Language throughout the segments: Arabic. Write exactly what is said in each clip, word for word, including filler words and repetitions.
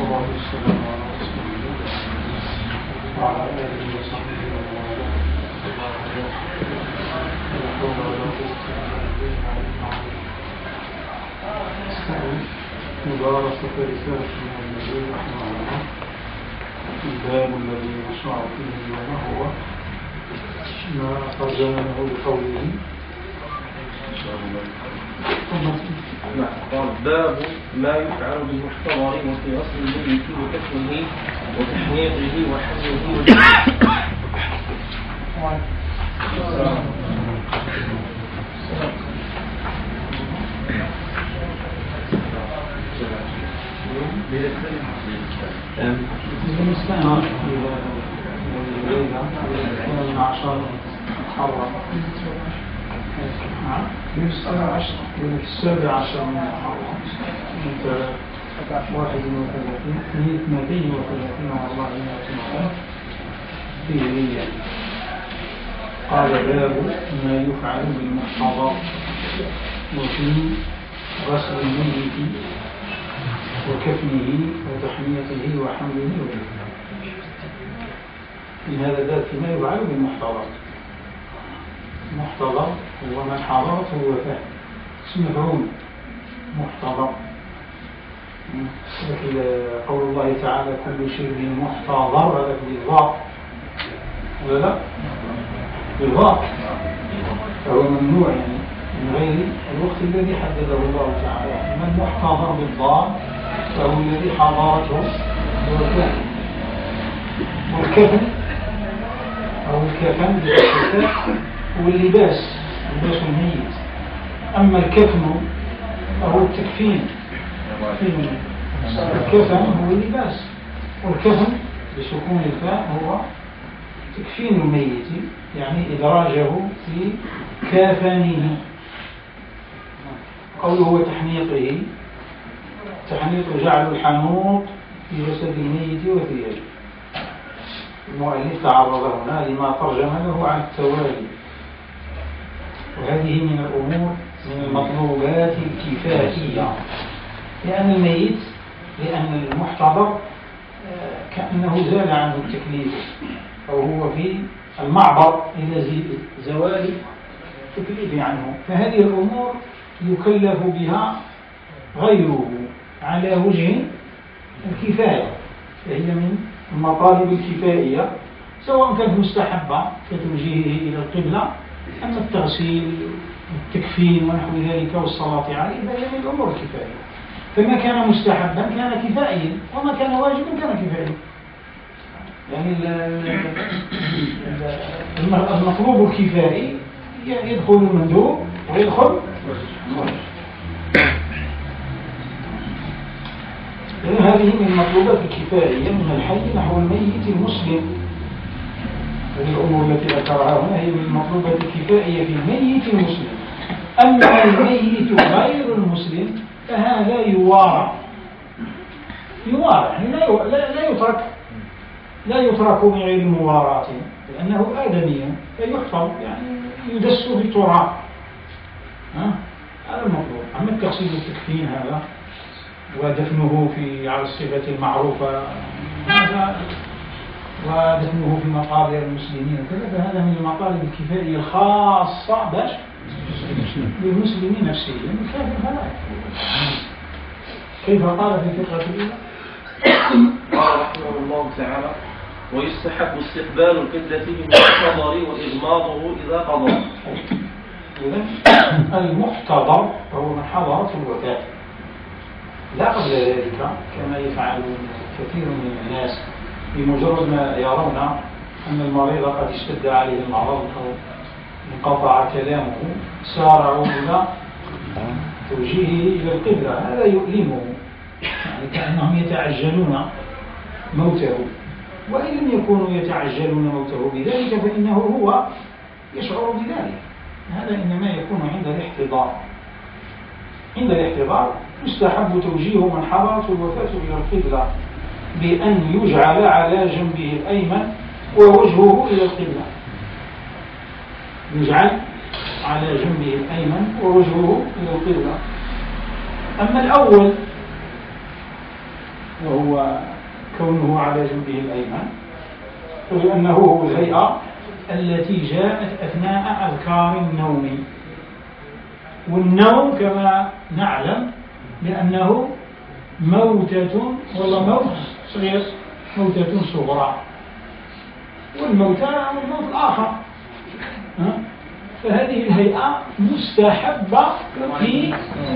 والصلاة والسلام على رسول الله وعلى آله وصحبه ومن والاه. مدارسة رسالة النبي رحمه الله. الباب الذي نشرع فيه اليوم هو ما ترجمه بقوله باب ما يفعل بالمحتضر وفي غسل الميت وكفنه وتحنيطه وحمله وجهه. في السابع عشر من محرم انت واحد وثلاثين اثنتين وثلاثين والله مئة فيه هي. قال باب ما يفعل بالمحتضر وفي غسل الميت وكفنه وتحميته وحمله وجهه. في هذا الباب فيما يفعل بالمحتضر. محتضر هو من حضرته الوفاة، اسم مفعول محتضر. قول الله تعالى كل شيء محتضر هذا بالضاء ولا لا؟ بالضاء، فهو ممنوع يعني من غير الوقت الذي حدده الله تعالى. أما المحتضر بالضاء فهو الذي حضرته الوفاة. والكفن أو الكفن بالكفاء هو اللباس، لباس الميت. أما الكفن فهو التكفين. الكفن هو اللباس، والكفن بسكون الفاء هو تكفين الميت، يعني إدراجه في كافنه. قوله وتحنيطه، تحنيط جعل الحنوط في جسد الميت وثيابه. المؤلف تعرض هنا لما ترجم له على التوالي، وهذه من الأمور من المطلوبات الكفائية، لأن الميت لأن المحتضر كأنه زال عنه التكليف، أو هو في المعبر إلى زوال التكليف عنه، فهذه الأمور يكلف بها غيره على وجه الكفاية، فهي من المطالب الكفائية، سواء كانت مستحبة كتوجيهه إلى القبلة، أما التغسيل التكفين ونحو ذلك والصلاة عليه فهي من الأمور الكفائية. فما كان مستحبا كان كفائيا، وما كان واجبا كان كفائيا. يعني المطلوب الكفائي يدخل المندوب ويدخل الواجب. هذه من المطلوبات الكفائية من الحي نحو الميت المسلم. هذه الأمور التي ذكرها هنا هي من المطلوبات الكفائية في الميت المسلم. أما الميت غير المسلم فهذا يوارى يوارى يعني لا لا لا يترك لا يترك من غير مواراة، لأنه آدمي فيحفظ، يعني يدس في التراب. هذا المطلوب. أما التغسيل والتكفين هذا ودفنه في على الصفة المعروفة هذا، ودفنه في مقابر المسلمين وكذا، فهذا من المطالب الكفائية الخاصة باش للمسلمين نفسه، لأن الكافر فلا. كيف قال في فقرة الأولى؟ قال رحمه الله تعالى: ويستحب استقبال القبلة بالمحتضر وإغماضه إذا قضى. المحتضر هو من حضرته الوفاة، لا قبل ذلك كما يفعل كثير من الناس، بمجرد ما يرون أن المريض قد اشتد عليه المرض أو انقطع كلامه سارعوا إلى توجيهه إلى القبلة. هذا يؤلمه، يعني كأنهم يتعجلون موته، وإن لم يكونوا يتعجلون موته بذلك فإنه هو يشعر بذلك. هذا إنما يكون عند الاحتضار. عند الاحتضار يستحب توجيه من حضرته الوفاة إلى القبلة بأن يجعل على جنبه الأيمن ووجهه إلى القبلة، يجعل على جنبه الأيمن ووجهه إلى القبلة. أما الأول وهو كونه على جنبه الأيمن، لأنه هو الهيئة التي جاءت أثناء أذكار النوم. والنوم كما نعلم لأنه موتة، ولا موت صغير، موتة صغرى، والموتى هو الموت الآخر. فهذه الهيئة مستحبة في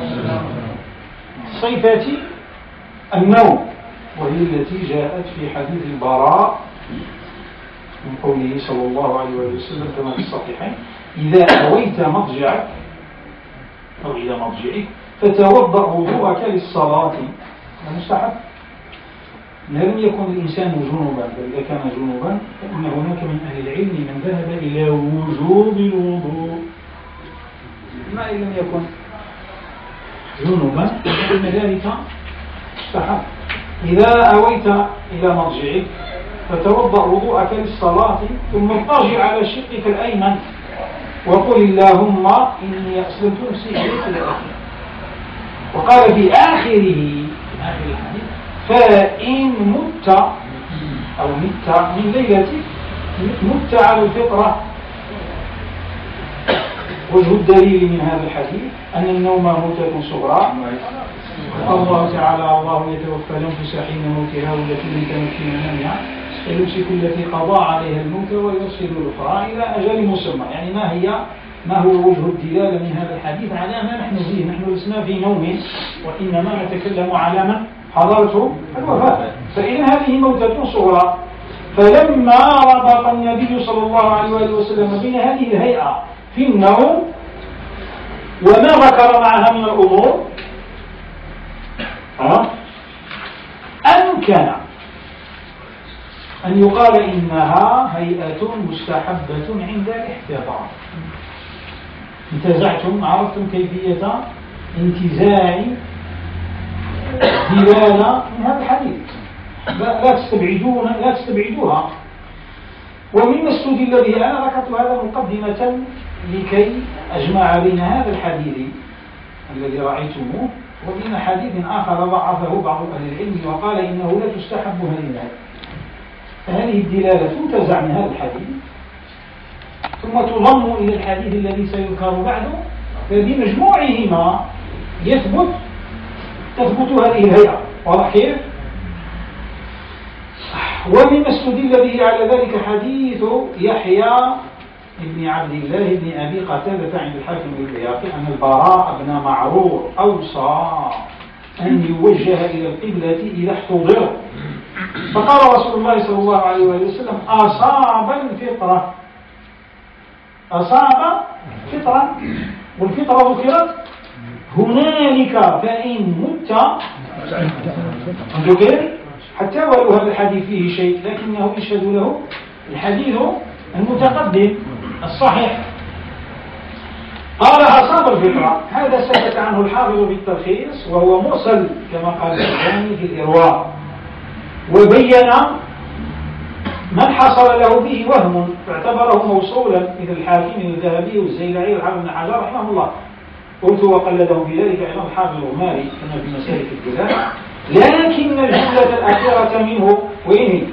صفة النوم، وهي التي جاءت في حديث البراء من قوله صلى الله عليه وسلم كما في الصحيحين: إذا أويت مضجعك أو إلى مضجعك فتوضأ وضوءك للصلاة. مستحب. لم يكن الإنسان جنوبا، بل إذا كان جنوبا فإن هناك من أهل العلم من ذهب إلى وجوب الوضوء. ما إن لم يكن جنوبا فإن ذلك مستحب. إذا أويت إلى مضجعك فتوضأ وضوءك للصلاة، ثم اضطجع على شقك الأيمن وقل اللهم إني أسلمت نفسي إليك إلى آخره. وقال في آخره آخر الحديث: فإن مت أو مت من ليلتك مت على الفطرة. وجه الدليل من هذا الحديث أن النوم موتة صغرى. الله تعالى: الله يتوفى الأنفس حين موتها والتي لم تمت في منامها فيمسك التي قضى عليها الموت ويرسل الأخرى إلى أجل مسمى. يعني ما هي ما هو وجه الدلالة من هذا الحديث على ما نحن فيه؟ نحن لسنا في نوم، وإنما نتكلم على من حضرته الوفاة. فإن هذه موتة صغرى، فلما ربط النبي صلى الله عليه وسلم بين هذه الهيئة في النوم وما ذكر معها من الأمور، أمكن أن يقال إنها هيئة مستحبة عند الاحتضار. انتزعتم، عرفتم كيفية انتزاع دلالة من هذا الحديث، لا تستبعدون لا تستبعدوها. ومما استدل به، أنا ذكرت هذا مقدمة لكي أجمع بين هذا الحديث الذي رأيتموه وبين حديث آخر ضعفه بعض أهل العلم وقال إنه لا تستحب هذه الهيئة. فهذه الدلالة تنتزع من هذا الحديث ثم تضم إلى الحديث الذي سيذكر بعده، فبمجموعهما يثبت تثبت هذه الهيئة. واضح كيف؟ ومما استدل به على ذلك حديث يحيى ابن عبد الله بن أبي قتادة عند الحاكم البيهقي أن البراء بن معرور أوصى أن يوجه إلى القبلة إذا احتضر، فقال رسول الله صلى الله عليه وسلم: أصاب الفطرة. أصاب فطرة، والفطرة ذكرت هنالك فإن مت ذكر، حتى ولو هذا الحديث فيه شيء لكنه يشهد له الحديث المتقدم الصحيح. قال: أصاب الفطرة. هذا سكت عنه الحافظ في التلخيص وهو مرسل كما قال الثاني في الإرواء، وبين من حصل له به وهم فاعتبره موصولا مثل الحاكم الذهبي والزيلعي والحافظ بن حجر رحمه الله. قلت وقلده في ذلك أيضا الحافظ الغماري كما في مسالك الدلالة، لكن الجملة الأخيرة منه وين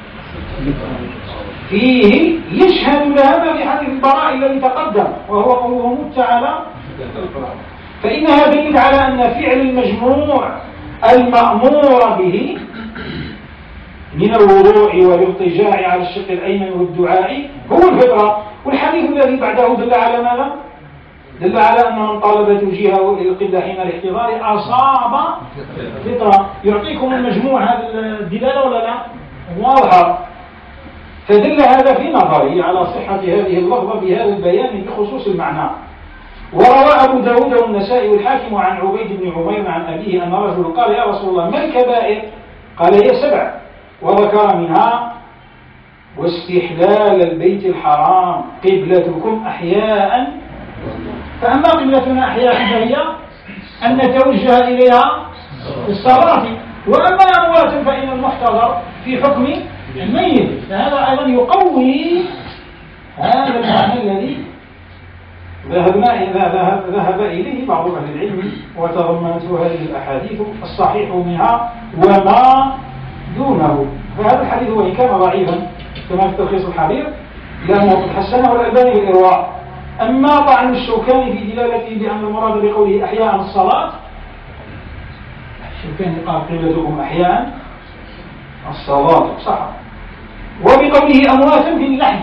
فيه يشهد لهذا في حديث البراء الذي تقدم وهو قوله مت على، فإنها دليل على أن فعل المجموع المأمور به من الوضوء والاضطجاع على الشق الأيمن والدعاء هو الفطرة. والحديث الذي بعده دل على ماذا؟ دل على أن من طالب توجيهه إلى القبلة حين الاحتضار أصاب فطرة. يعطيكم المجموع هذا الدلالة ولا لا؟ واضحة. فدل هذا في نظري على صحة هذه اللفظة بهذا البيان بخصوص المعنى. وروى أبو داود والنسائي والحاكم عن عبيد بن عمير عن أبيه أن رجل قال: يا رسول الله ما الكبائر؟ قال: هي سبع، وذكر منها: واستحلال البيت الحرام، قبلتكم أحياء. فأما قبلتنا أحياء فهي أن نتوجه إليها في الصلاة، وأما أموات فإن المحتضر في حكم الميت. فهذا أيضا يقوي هذا المعنى الذي ذهبنا إلى ذهب إليه بعض أهل العلم وتضمنته هذه الأحاديث الصحيح منها وما دونه. فهذا الحديث وإن كان ضعيفا كما في تلخيص الحرير لأنه قد حسنه الألباني بالإرواء. أما طعن الشوكاني في دلالته بأن المراد بقوله أحياء الصلاة، الشوكاني قال قبلتكم أحياء الصلاة صح، وبقوله أمواتا في اللحن،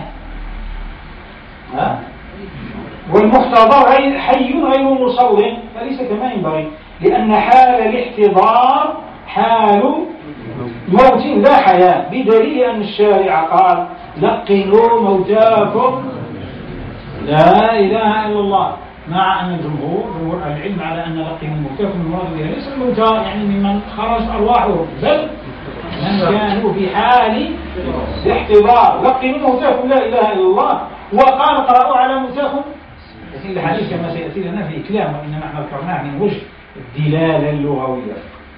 والمحتضر حي غير مصور فليس كما ينبغي، لأن حال الاحتضار حال موت لا حياة، بدليل أن الشارع قال لقنوا موتاكم لا إله إلا الله، مع أن الجمهور جمهور العلم على أن لقنوا موتاكم المراد بها ليس الموتى يعني ممن خرج أرواحهم، بل من كانوا في حال الاحتضار. لقنوا موتاكم لا إله إلا الله، وقال اقرأوا على موتاكم. لكن الحديث كما سيأتي لنا في كلام، وإنما احنا ذكرناه من وجه الدلالة اللغوية.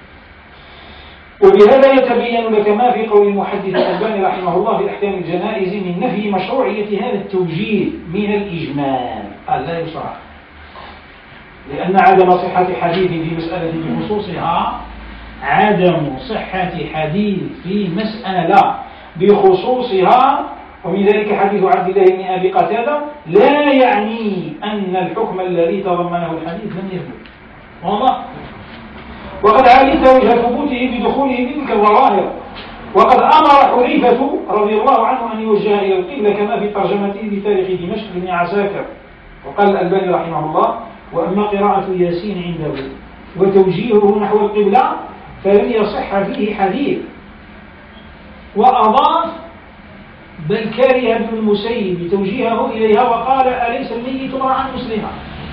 وبهذا يتبين لك ما في قول المحدث الألباني رحمه الله في أحكام الجنائز من نفي مشروعية هذا التوجيه من الإجمال. قال لا يصح، لأن عدم صحة حديث في مسألة بخصوصها عدم صحة حديث في مسألة بخصوصها، ومن ذلك حديث عبد الله بن أبي قتادة، لا يعني أن الحكم الذي تضمنه الحديث لم يثبت. واضح؟ وقد علمت وجه ثبوته بدخوله بتلك الظواهر. وقد أمر حذيفة رضي الله عنه أن يوجه إلى القبلة كما في ترجمته بتاريخ دمشق بن عساكر. وقال الألباني رحمه الله: وأما قراءة ياسين عنده وتوجيهه نحو القبلة فلم يصح فيه حديث. وأضاف: بل كره ابن المسيب توجيهه إليها وقال: أليس الميت امرأ مسلما؟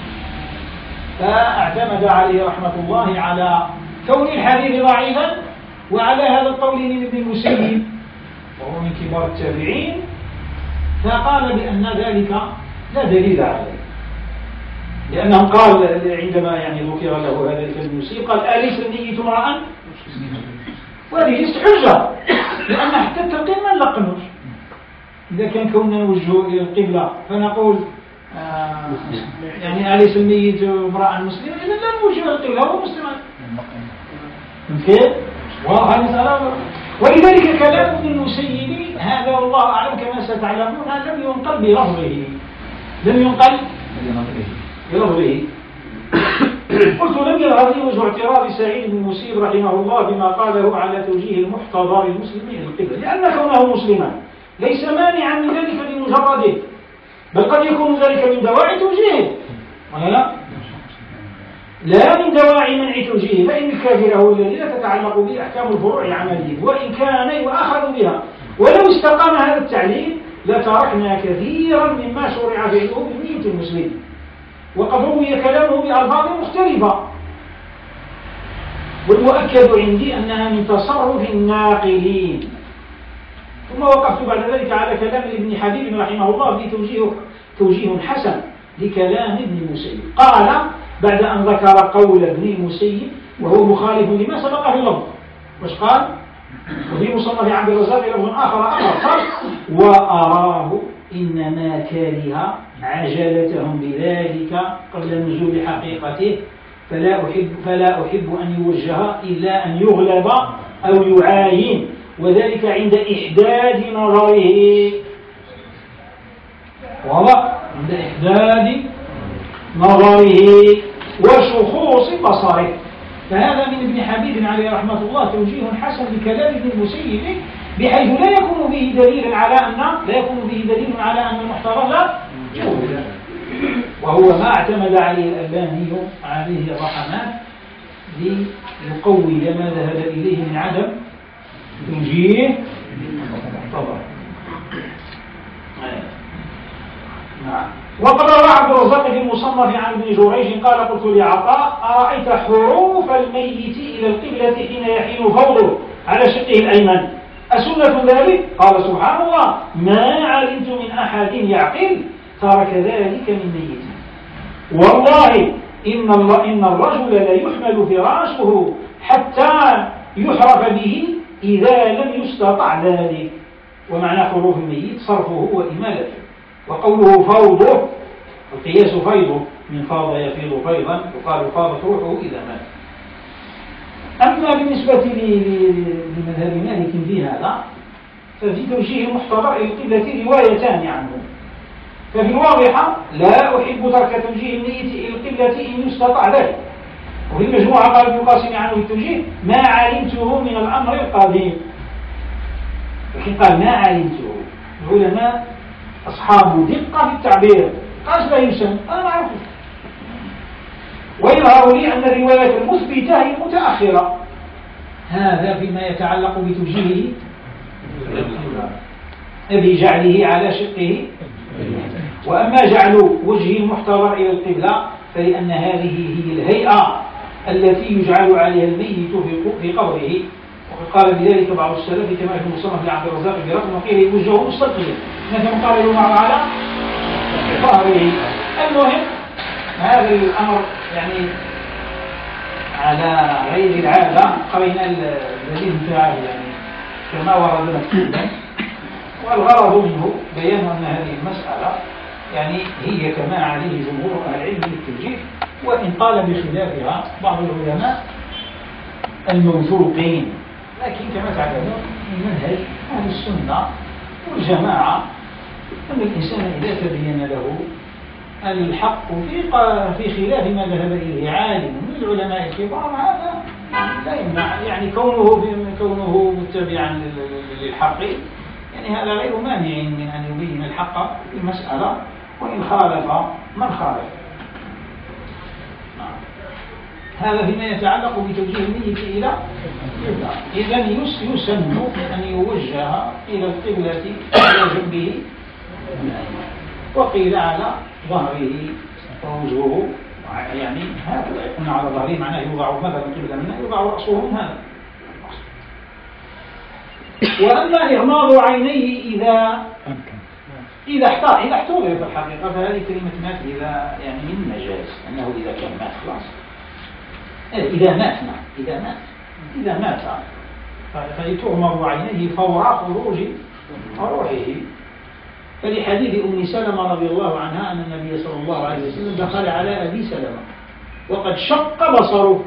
فاعتمد عليه رحمة الله على كون الحديث ضعيفا، وعلى هذا القول من ابن المسيب وهو من كبار التابعين، فقال بأن ذلك لا دليل عليه، لأنه قال عندما يعني ذكر له هذا ابن المسيب قال: أليس الميت امرأ؟ وهذه ليست حجة، لأن حتى التلقين ما نلقنوش. إذا كان كنا نوجه إلى القبلة فنقول آه يعني أليس الميت امرأ مسلما؟ إذا لا نوجه إلى القبلة هو مسلما. كيف؟ واضح المسألة. ولذلك كلام ابن المسيب هذا والله أعلم كما ستعلمون لم ينقل بلفظه، لم ينقل بلفظه. قلت: لم يظهر لي وجه اعتراض سعيد بن المسيب رحمه الله بما قاله على توجيه المحتضر المسلمين القبلة، لأن كونه مسلما ليس مانعا من ذلك بمجرده، بل قد يكون ذلك من دواعي توجيهه، ولا لا؟ لا من دواعي منع توجيهه، فإن الكافر هو الذي لا تتعلق به أحكام الفروع العملية، وإن كان يؤاخذ بها. ولو استقام هذا التعليل لتركنا كثيرا مما شرع فعله بنية المسلم، وقد روي كلامه بألفاظ مختلفة. والمؤكد عندي أنها من تصرف الناقلين. ثم وقفت بعد ذلك على كلام ابن حبيب رحمه الله في توجيه توجيه حسن لكلام ابن المسيب. قال بعد أن ذكر قول ابن المسيب وهو مخالف لما سبق في اللفظ، وش قال؟ وفي مصنف عبد الرزاق لفظ آخر آخر وأراه إنما كره عجلتهم بذلك قبل نزول حقيقته، فلا أحب فلا أحب أن يوجه إلا أن يغلب أو يعاين، وذلك عند إحداد نظره. واضح؟ عند إحداد نظره وشخوص بصره. فهذا من ابن حبيب عليه رحمة الله توجيه حسن لكلام ابن المسيب، بحيث لا يكون به دليل على أن لا يكون به دليل على أن المحتضر لا يوجد، وهو ما اعتمد عليه الألباني عليه الرحمات ليقوي ما ذهب إليه من عدم توجيه طبعا. نعم. وقد روى عبد الرزاق في المصنف عن ابن جريج قال: قلت لعطاء: أرأيت حروف الميت إلى القبلة حين يحين فوضه على شقه الأيمن أسنة ذلك؟ قال: سبحان الله، ما علمت من أحد يعقل ترك ذلك من ميت. والله إن, الله إن الرجل لا يحمل فراشه حتى يحرف به إذا لم يستطع ذلك. ومعنى حروف الميت صرفه وإمالته. وقوله فوضه القياس فيضه من فاض يفيض فيضا، يقال فاضت روحه إذا مات. أما بالنسبة لمذهب مالك في هذا ففي توجيه المحتضر إلى القبلة روايتان عنه. ففي الواضحة لا أحب ترك توجيه الميت إلى القبلة إن يستطاع ذلك. وفي المجموعة قال ابن القاسم عنه في التوجيه ما علمته من الأمر القديم، لكن قال ما علمته. العلماء أصحاب دقة في التعبير، قاس لا يسمى أنا ما أعرفه. ويظهر لي أن الروايات المثبتة هي متأخرة. هذا فيما يتعلق بتوجيهه بجعله على شقه. وأما جعل وجه المحتضر إلى القبلة فلأن هذه هي الهيئة التي يجعل عليها الميت في قبره، وقد قال بذلك بعض السلف كما في المصنف لعبد الرزاق برقم وقيل يوجهه مستقبلا مثل قال يومع على ظهره. المهم هذا الأمر يعني على غير العادة قرينا الذي انتهى يعني كما ورد مكتوبا، والغرض منه بيان أن هذه المسألة يعني هي كما عليه جمهور أهل العلم بالتوجيه، وإن قال بخلافها بعض العلماء الموثوقين. لكن كما تعلمون من منهج أهل السنة والجماعة أن الإنسان إذا تبين له الحق في في خلاف ما ذهب إليه عالم من العلماء الكبار هذا لا يمنع، يعني كونه كونه متبعا للحق يعني هذا غير مانع من أن يبين الحق في المسألة وإن خالف من خالف. هذا فيما يتعلق بتوجيه الميت إلى إذا يسن أن يوجه إلى القبلة على جنبه وقيل على ظهره ووجهه، يعني هذا يكون على ظهره معناه يوضع مثلا قبلة منه يوضع رأسه من هذا. وأما إغماض عينيه إذا إذا احتار إذا احتضر في الحقيقة فهذه كلمة مات إذا يعني من مجاز أنه إذا كان مات خلاص إذا مات نعم إذا مات إذا مات فلتغمض عينيه فور خروج روحه. فلحديث أم سلمة رضي الله عنها أن النبي صلى الله عليه وسلم دخل على أبي سلمة وقد شق بصره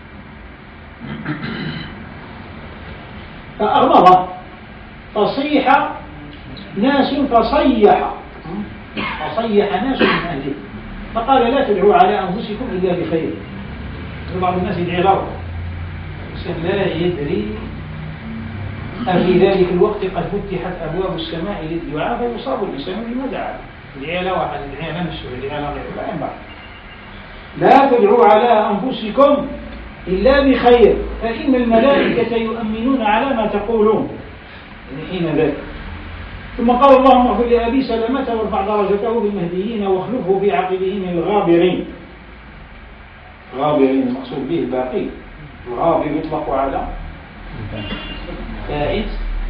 فأغمض فصيح ناس فصيح فصيح ناس من أهله فقال لا تدعوا على أنفسكم إلا بخير. بعض الناس يدعي له الإنسان لا يدري أفي ذلك الوقت قد فتحت أبواب السماء للدعاء فيصاب الإنسان بما دعا. يدعي له واحد يدعي له نفسه يدعي له غيره لا ينبغي. لا تدعوا على أنفسكم إلا بخير فإن الملائكة يؤمنون على ما تقولون حين ذلك. ثم قال اللهم اغفر لأبي سلمة وارفع درجته بالمهديين واخلفه في عقبهم الغابرين. غابرين المقصود به الباقي. الغابر يطلق على فائت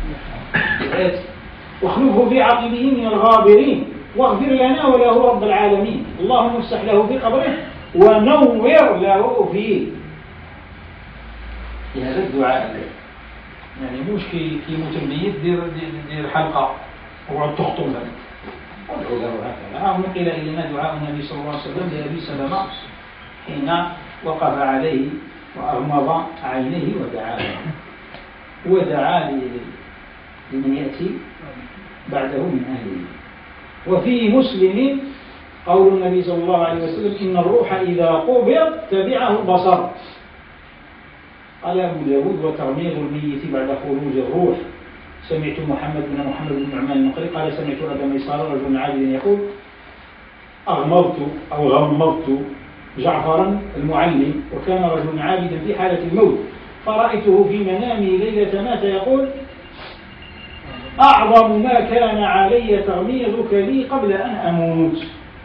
واخلفه في عقبه من الغابرين واغفر لنا وله رب العالمين. اللهم افسح له في قبره ونور له فيه. هذا الدعاء يعني مش كي يموت الميت دير دير حلقه وقعد تخطب له ادعو له هكذا. او نقل الينا دعاء النبي صلى الله عليه وسلم لابي سلمة حين وقف عليه وأغمض عينيه ودعا ودعا لمن يأتي بعده من أهله. وفي مسلم قول النبي صلى الله عليه وسلم إن الروح إذا قبض تبعه البصر. قال أبو داود وتغميض الميت بعد خروج الروح. سمعت محمد بن محمد بن نعمان المقري قال سمعت أبا ميسار رجل عابد يقول أغمضت أو غمضت جعفرا المعلم وكان رجل عابدا في حالة الموت فرأيته في منامي ليلة مات يقول أعظم ما كان علي تغميضك لي قبل أن أموت.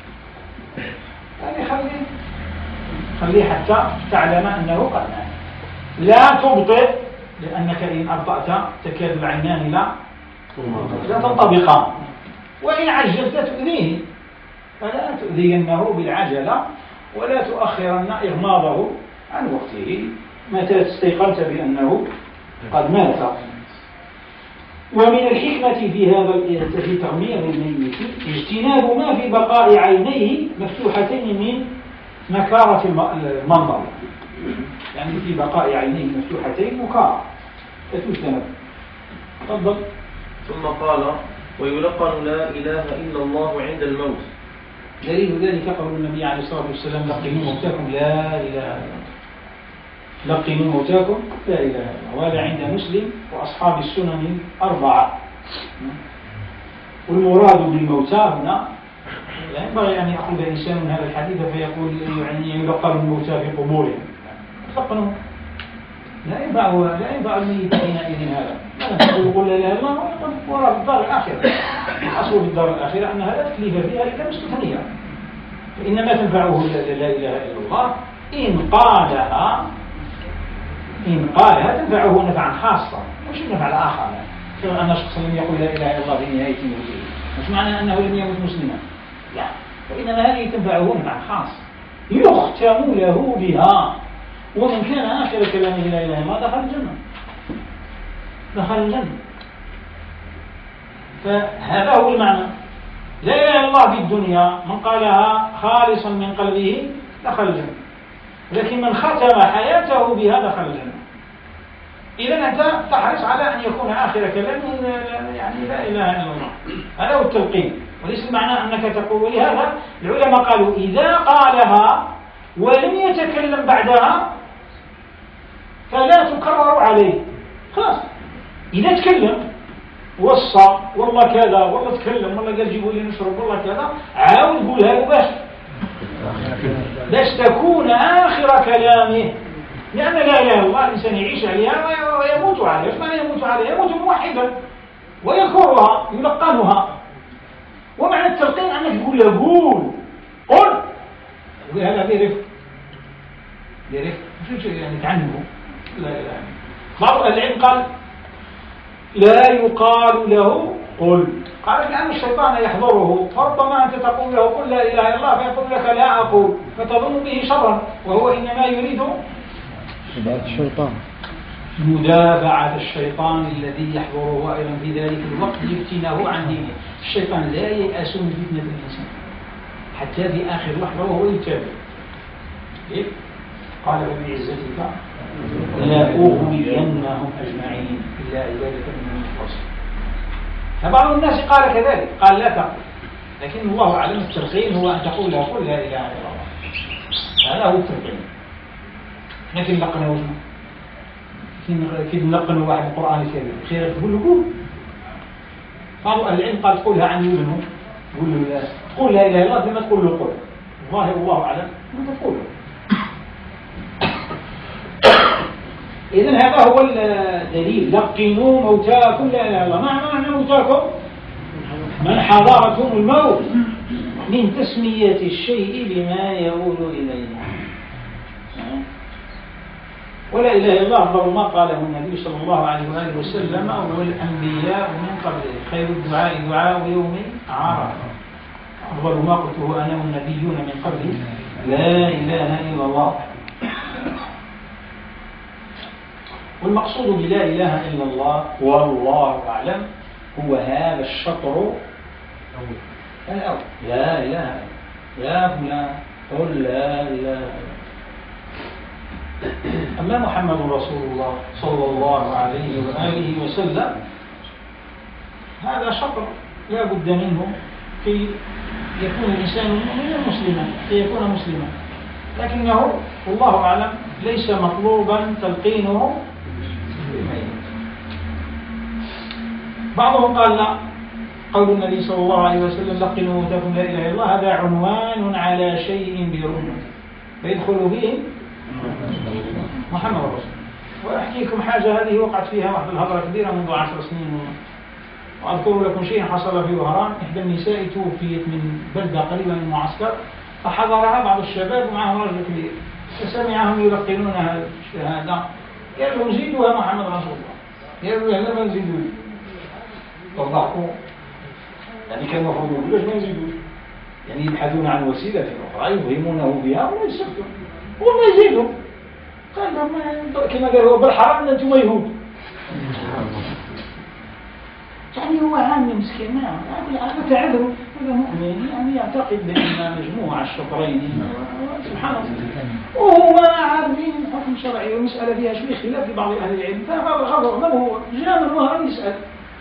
يعني خليه خليه حتى تعلم أنه قد مات. لا تبطئ لأنك إن أبطأت تكاد العينان لا لا تنطبقان وإن عجلت تؤذيه فلا تؤذينه بالعجلة ولا تؤخرن إغماضه عن وقته متى استيقنت بأنه قد مات. ومن الحكمة في هذا في تغمير الميت اجتناب ما في بقاء عينيه مفتوحتين من نكارة المنظر، يعني في بقاء عينيه مفتوحتين مكارة فتجتنب. تفضل. ثم قال ويلقن لا إله إلا الله عند الموت. دليل ذلك قول النبي عليه الصلاة والسلام لقنوا موتاكم لا إله إلا الله، لقنوا موتاكم لا إله إلا الله. وهذا عند مسلم وأصحاب السنن الأربعة. والمراد بالموتى هنا لا ينبغي أن يأخذ الإنسان من هذا الحديث فيقول يعني يلقن الموتى في قبورهم، لقنوا لا ينبع لا ينبع الميت حينئذ هذا. لا تقول قل لا إله إلا الله وراء الدار الآخرة. الأصل في الدار الآخرة أنها لا تكليف فيها إلا مستثنية، فإنما تنفعه لا إله إلا الله إن قالها إن قالها تنفعه نفعا خاصا مش النفع الآخر. يعني أن شخص لم يقول لا إله إلا الله في نهاية موته مش معنى أنه لم يمت مسلما، لا، وإنما هذه تنفعه نفعا خاص يختم له بها. ومن كان آخر كلامه لا إله إلا الله دخل الجنة، دخل الجنة. فهذا هو المعنى. لا إله إلا الله في الدنيا من قالها خالصا من قلبه دخل الجنة، لكن من ختم حياته بها دخل الجنة. إذا أنت تحرص على أن يكون آخر كلامه يعني لا إله إلا الله، هذا هو التلقين، وليس المعنى أنك تقول. ولهذا العلماء قالوا إذا قالها ولم يتكلم بعدها فلا تكرر عليه، خلاص. إذا تكلم وصى والله كذا والله تكلم والله قال جيبوا لي نشرب والله كذا، عاود قولها له باش باش تكون آخر كلامه. لأن لا إله إلا الله الإنسان يعيش عليها ويموت عليها. ايش معنى يموت عليها؟ يموت موحدا ويذكرها يلقنها. ومعنى التلقين أنك تقول له قول قل وهذا برفق برفق مش يعني تعلمه. لا إله إلا الله. بعض العلم قال لا يقال له قل، قال لأن الشيطان يحضره، فربما أنت تقول له قل لا إله إلا الله فيقول لك لا أقول فتظن به شرا، وهو إنما يريد الشيطان مدافعة الشيطان الذي يحضره أيضا في ذلك الوقت لافتناه عن دينه. الشيطان لا ييأس من فتنة الإنسان حتى في آخر لحظة وهو يتابع. قال رب عزتك لا أغوينهم أجمعين إلا عبادك منهم المخلصين. فبعض الناس قال كذلك، قال لا تقل، لكن الله أعلم التلقين هو أن تقول له قل لا إله إلا الله، هذا هو التلقين. لكن لقنا وجهه كيف نلقن واحد القرآن الكريم خير تقول له قول. بعض أهل العلم قال تقولها عن ابنه، تقول له لا تقول لا إله إلا الله ثم تقول له قل. الظاهر الله أعلم ما تقوله. إذن هذا هو الدليل، لقنوا موتاكم لا إله إلا الله. ما معنى موتاكم؟ من حضرتهم الموت من تسمية الشيء بما يقول إليه. ولا إله إلا الله أفضل ما قاله النبي صلى الله عليه وآله وسلم والأنبياء من قبله، خير الدعاء دعاء يوم عرفة، أفضل ما قلته أنا والنبيون من قبله لا إله إلا الله. والمقصود بلا إله إلا الله والله أعلم هو هذا الشطر الأول، لا إله إلا يا فلان قل لا إله إلا. أما محمد رسول الله صلى الله عليه وآله وسلم هذا شطر لا بد منه في يكون الإنسان مؤمنا مسلما، في يكون مسلما، لكنه والله أعلم ليس مطلوبا تلقينه. بعضهم قال لا، قول النبي صلى الله عليه وسلم لقنوا موتاكم لا إله إلا الله هذا عنوان على شيء برمته فيدخل فيه محمد رسول الله. وأحكي لكم حاجة هذه وقعت فيها واحدة الهضرة كبيرة منذ عشر سنين، وأذكر لكم شيء حصل في وهران. إحدى النساء توفيت من بلدة قريبة من المعسكر، فحضرها بعض الشباب ومعهم رجل كبير، فسمعهم يلقنون هذا الشهادة، قال لهم زيدوها محمد رسول الله، قالوا لا ما نزيدوش، فضحكوا. يعني كان المفروض يقولوا ليش ما يزيدوش، يعني يبحثون عن وسيلة أخرى يفهمونه بها ولا يسكتوا وما يزيدوا. قال لهم كما قال هو بالحرام أن أنتم يهود. يعني هو عام مسكين يعني أنا تعذر هذا مؤمن يعني يعتقد بأن مجموع الشطرين سبحان الله وهو ما عارفين حكم شرعي والمسألة فيها شوية خلاف في بعض أهل العلم فهذا غضب له جاء من وهرا يسأل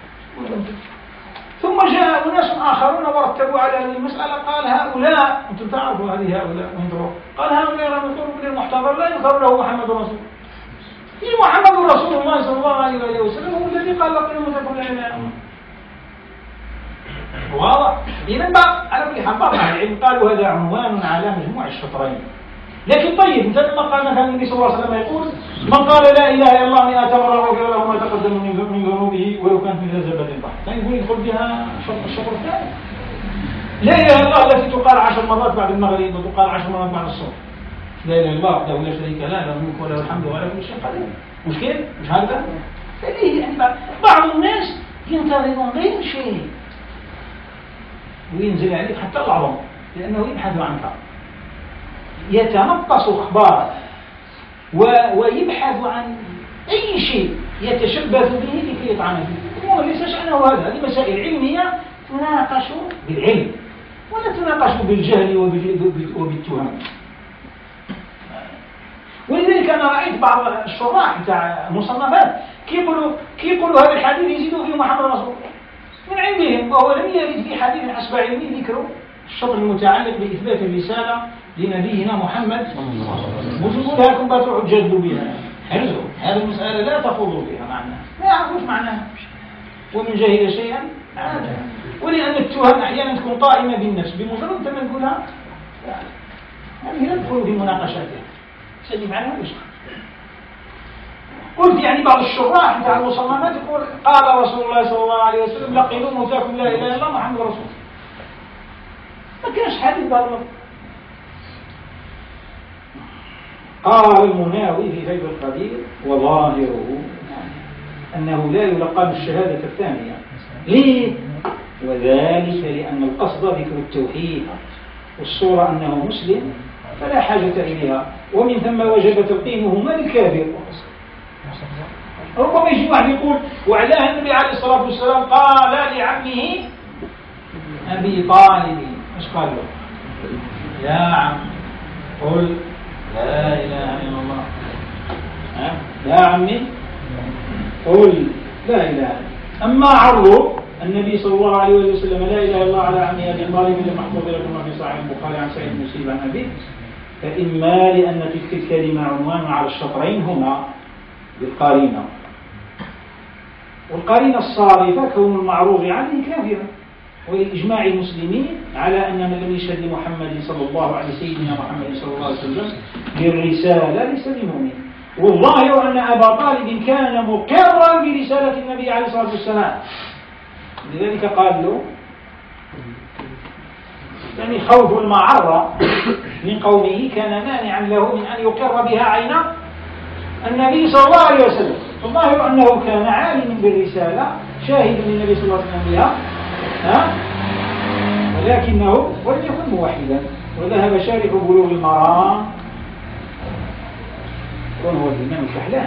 ثم جاء أناس آخرون ورتبوا على هذه المسألة قال هؤلاء أنتم تعرفوا هذه هؤلاء وانظروا قال هؤلاء يقولون بالمحتضر لا يذكر له محمد رسول في محمد رسول الله صلى الله عليه وسلم هو الذي قال لقد متكم لا إله واضح إذن بعض على كل حال بعض أهل العلم قالوا هذا عنوان على مجموع الشطرين لكن طيب مثل ما قال مثلا النبي صلى الله عليه وسلم يقول من قال لا إله إلا الله مئة مرة غفر له ما تقدم من ذنوبه ولو كان في ذنب البحر لا يقول يدخل بها الشطر الثاني لا إله إلا الله التي تقال عشر مرات بعد المغرب وتقال عشر مرات بعد الصبح لا إله إلا الله وحده لا شريك له له الملك وله الحمد وله كل شيء قدير مش كده مش هذا فليه يعني بعض الناس ينتظرون غير شيء وينزل عليك حتى العظم لأنه يبحث عنك يتنقص أخبارك ويبحث عن أي شيء يتشبث به لكي يطعن فيه هو ليس شأنه هذا هذه مسائل علمية تناقش بالعلم ولا تناقش بالجهل وبالتهم ولذلك أنا رأيت بعض الشراح بتاع المصنفات كي يقولوا كي يقولوا هذا الحديث يزيدوا فيه محمد رسول الله من عندهم وهو لم يرد في حديث حسب علمي ذكره الشطر المتعلق بإثبات الرسالة لنبينا محمد وتقول لكم بتوع تجادلوا بها حرزوا هذه المسألة لا تخوضوا بها معناها ما يعرفوش معناها ومن جهل شيئا عادها ولأن التهم أحيانا تكون قائمة بالنفس بمجرد ما نقولها يعني لا تدخلوا في مناقشاتها سيدي معناها ليش قلت يعني بعض الشراح بتاع المصنفات يقول قال رسول الله صلى الله عليه وسلم لقنوا موتاكم لا إله إلا الله محمد رسول ما كانش حديث بالله قال المناوي في فيض القدير وظاهره أنه لا يلقن الشهادة الثانية ليه؟ وذلك لأن القصد ذكر التوحيد والصورة أنه مسلم فلا حاجة إليها ومن ثم وجب تلقينهما للكافر ربما يجي واحد يقول وعلاه النبي عليه الصلاة والسلام قال لعمه أبي طالب ايش قال له يا عم قل لا إله إلا الله ها؟ يا عمي قل لا إله أما عرض النبي صلى الله عليه وسلم لا إله إلا الله على عمه أبي طالب المحفوظ لكم في صحيح البخاري عن سعيد بن مسيب عن أبيه فإما لأن تلك الكلمة عنوان على الشطرين هما بالقارينة والقارينة الصارفة كون المعروض عنه كافرا ولإجماع المسلمين على أن من لم يشهد لمحمد صلى الله عليه سيدنا محمد صلى الله عليه وسلم بالرسالة ليس بمؤمن والظاهر أن أبا طالب كان مقرا برسالة النبي عليه الصلاة والسلام لذلك قال له يعني خوف المعرة من قومه كان مانعا له من أن يقر بها عين النبي صلى الله عليه وسلم الظاهر أنه كان عالما بالرسالة شاهد للنبي صلى الله عليه وسلم بها ها؟ ولكنه ولم يكن موحدا وذهب شارح بلوغ المرام وهو الإمام الكحلان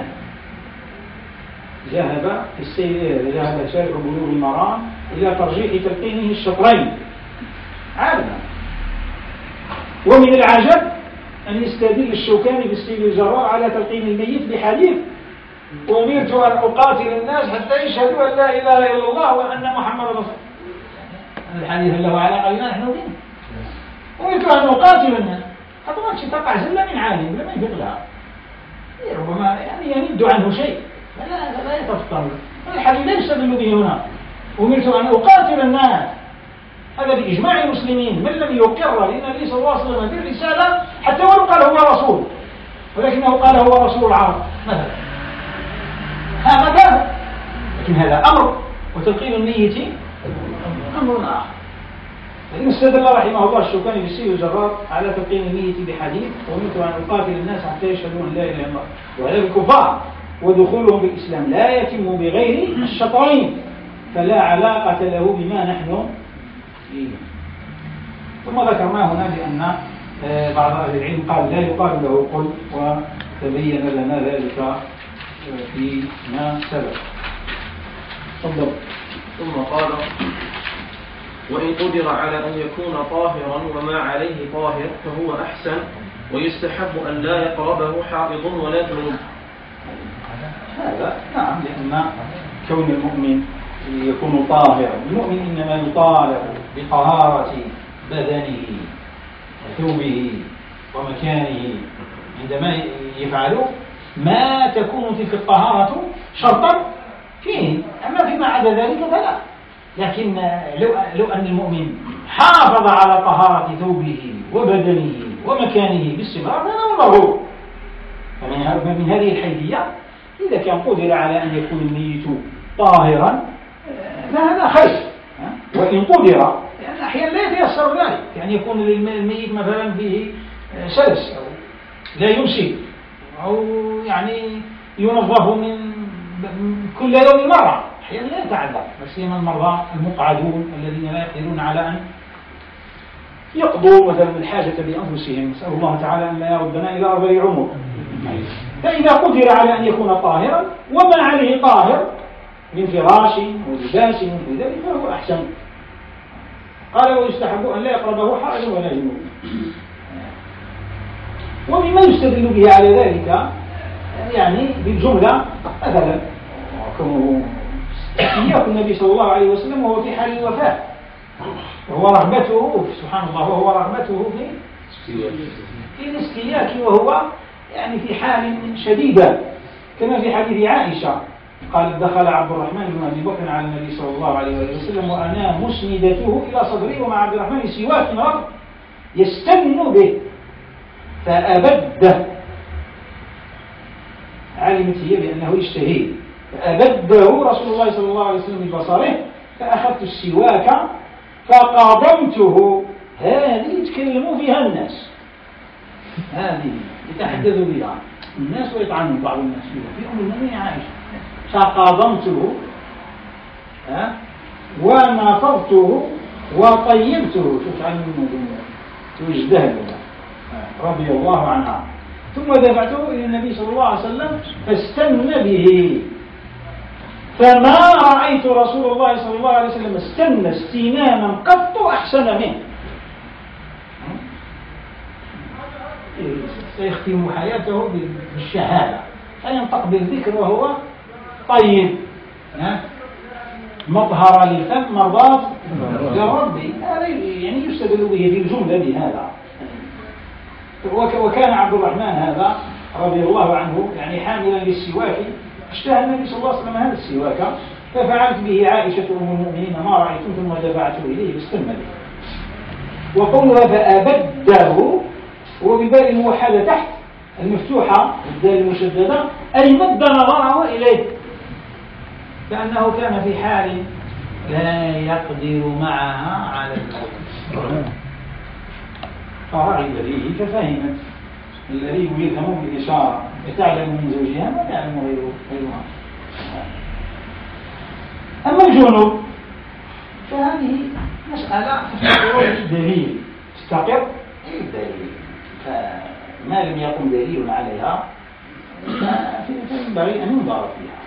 ذهب في السير ذهب شارح بلوغ المرام إلى ترجيح تلقينه الشطرين عالما ومن العجب أن يستدل الشوكاني بالسيل الجرار على تلقين الميت بحديث أمرت أن أقاتل الناس حتى يشهدوا أن لا إله إلا الله وأن محمد رسول الله الحديث له علاقة بنا نحن به أمرت أن أقاتل الناس حتى ما تقع زلة من عالم لما يفق لها ربما يعني يند عنه شيء لا لا يتفطر الحديث لا يستدل به هنا أمرت أن أقاتل الناس هذا بإجماع المسلمين من لم يقر للنبي صلى الله عليه وسلم بالرسالة حتى ولو قال هو رسول ولكنه قال هو رسول العرب مثلا هذا كذا لكن هذا أمر وتلقين الميت أمر آخر لأن استدل رحمه الله الشوكاني بالسيل الجرار على تلقين الميت بحديث وأمرت أن أقاتل الناس حتى يشهدوا أن لا إله إلا الله وهذا الكفار ودخولهم بالإسلام لا يتم بغير الشطرين فلا علاقة له بما نحن فيه ثم ذكرنا هنا بأن بعض أهل العلم قال لا يقال له قل وتبين لنا ذلك فيما سبق. تفضل. ثم قال: وإن قدر على أن يكون طاهرا وما عليه طاهر فهو أحسن، ويستحب أن لا يقربه حائض ولا جنوب. هذا نعم، لأن كون المؤمن يكون طاهرا، المؤمن إنما يطالب بطهارة بدنه وثوبه ومكانه عندما يفعل ما تكون تلك الطهارة شرطا فيه، أما فيما عدا ذلك فلا. لكن لو, لو أن المؤمن حافظ على طهارة ثوبه وبدنه ومكانه باستمرار فهذا ضروري. فمن هذه الحيثية إذا كان قدر على أن يكون الميت طاهرا فهذا خير، وإن قدر، لأن أحيانا لا يتيسر ذلك، يعني يكون الميت مثلا فيه سلس أو لا يمسك أو يعني ينظف من كل يوم مرة، أحيانا لا يتعذر، بس سيما المرضى المقعدون الذين لا يقدرون على أن يقضوا مثلا الحاجة بأنفسهم، نسأل الله تعالى أن لا يردنا إلى أرض العمر. فإذا قدر على أن يكون طاهرا وما عليه طاهر من فراش ولباس وفي ذلك فهو أحسن. قال: ويستحب أن لا يقربه حائض ولا جنوب. ومما يستدل به على ذلك يعني بالجملة مثلا كونه إياك النبي صلى الله عليه وسلم وهو في حال الوفاة، وهو رغبته سبحان الله وهو رغبته في في الاستياك، وهو يعني في حال شديدة كما في حديث عائشة قال: دخل عبد الرحمن بن أبي بكر على النبي صلى الله عليه وسلم وأنا مسندته إلى صدري ومع عبد الرحمن سواك رب يستن به فأبده، علمت هي بأنه يشتهي، فأبده رسول الله صلى الله عليه وسلم ببصره، فأخذت السواك فقاضمته. هذه يتكلموا فيها الناس، هذه يتحدثوا بها الناس ويطعنوا بعض الناس فيها، في أم المؤمنين عائشة. فقاضمته ونفضته وطيبته، شوف عن توجده رضي الله عنها، ثم دفعته إلى النبي صلى الله عليه وسلم فاستن به، فما رأيت رسول الله صلى الله عليه وسلم استن استنانا قط أحسن منه. سيختم حياته بالشهادة، فينطق بالذكر وهو طيب مظهر للفم مرضات للرب. هذا يعني يستدل به في الجملة بهذا. وكان عبد الرحمن هذا رضي الله عنه يعني حاملا للسواك، اشتهى النبي صلى الله عليه وسلم هذا السواك ففعلت به عائشة أم المؤمنين ما رأيت ثم دفعته إليه باستن به. وقولها فأبده وبباء الموحدة تحت المفتوحة الدال المشددة أي مد نظره إليه، كأنه كان في حال لا يقدر معها على الموت، فرغب به ففهمت الذي يلهم بالإشارة، تعلم من زوجها ما يعلم غيرها. أما الجنوب فهذه مسألة تستقر الدليل، تستقر الدليل، فما لم يقم دليل عليها فينبغي أن ينظر فيها.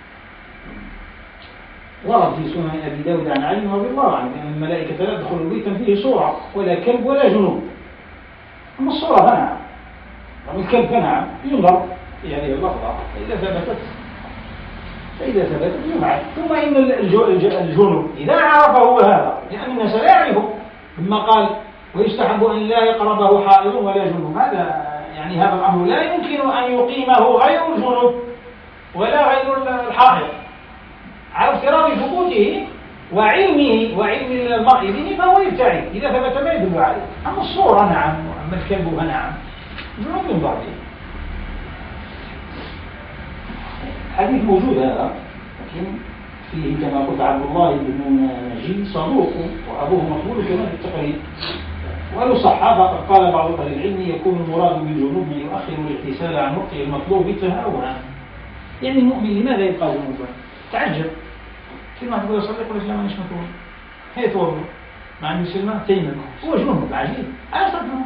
ورد في سنن أبي داود عن علي رضي الله عنه أن الملائكة لا تدخل بيتا فيه صورة ولا كلب ولا جنوب، أما الصورة فنعم، أما الكلب فنعم ينظر في هذه اللفظة، فإذا ثبتت فإذا ثبتت يبعد. ثم إن الجنوب إذا عرفه هذا، لأن الناس لا يعرفه، ثم قال ويستحب أن لا يقربه حائض ولا جنوب، هذا يعني هذا الأمر لا يمكن أن يقيمه غير الجنوب ولا غير الحائض على افتراض ثبوته وعلمه وعلم المرء به، فهو يبتعد إذا ثبت ما يدل عليه. أما الصورة نعم، وأما الكلب فنعم، جنوب ينظر فيه. حديث موجود هذا، لكن فيه كما قلت عبد الله بن نجي صدوق وأبوه مقبول كما في التقريب، ولو صح فقد قال بعض أهل العلم يكون المراد بالجنوب من يؤخر الاغتسال عن وقته المطلوب تهاونا. يعني المؤمن لماذا يبقى جنوبا؟ تعجب كلمة تقول يصلي يقول لا مانيش مطلوب، هي توضأ مع المسلمة تيمم، هو جنوب عجيب. أنا صدقه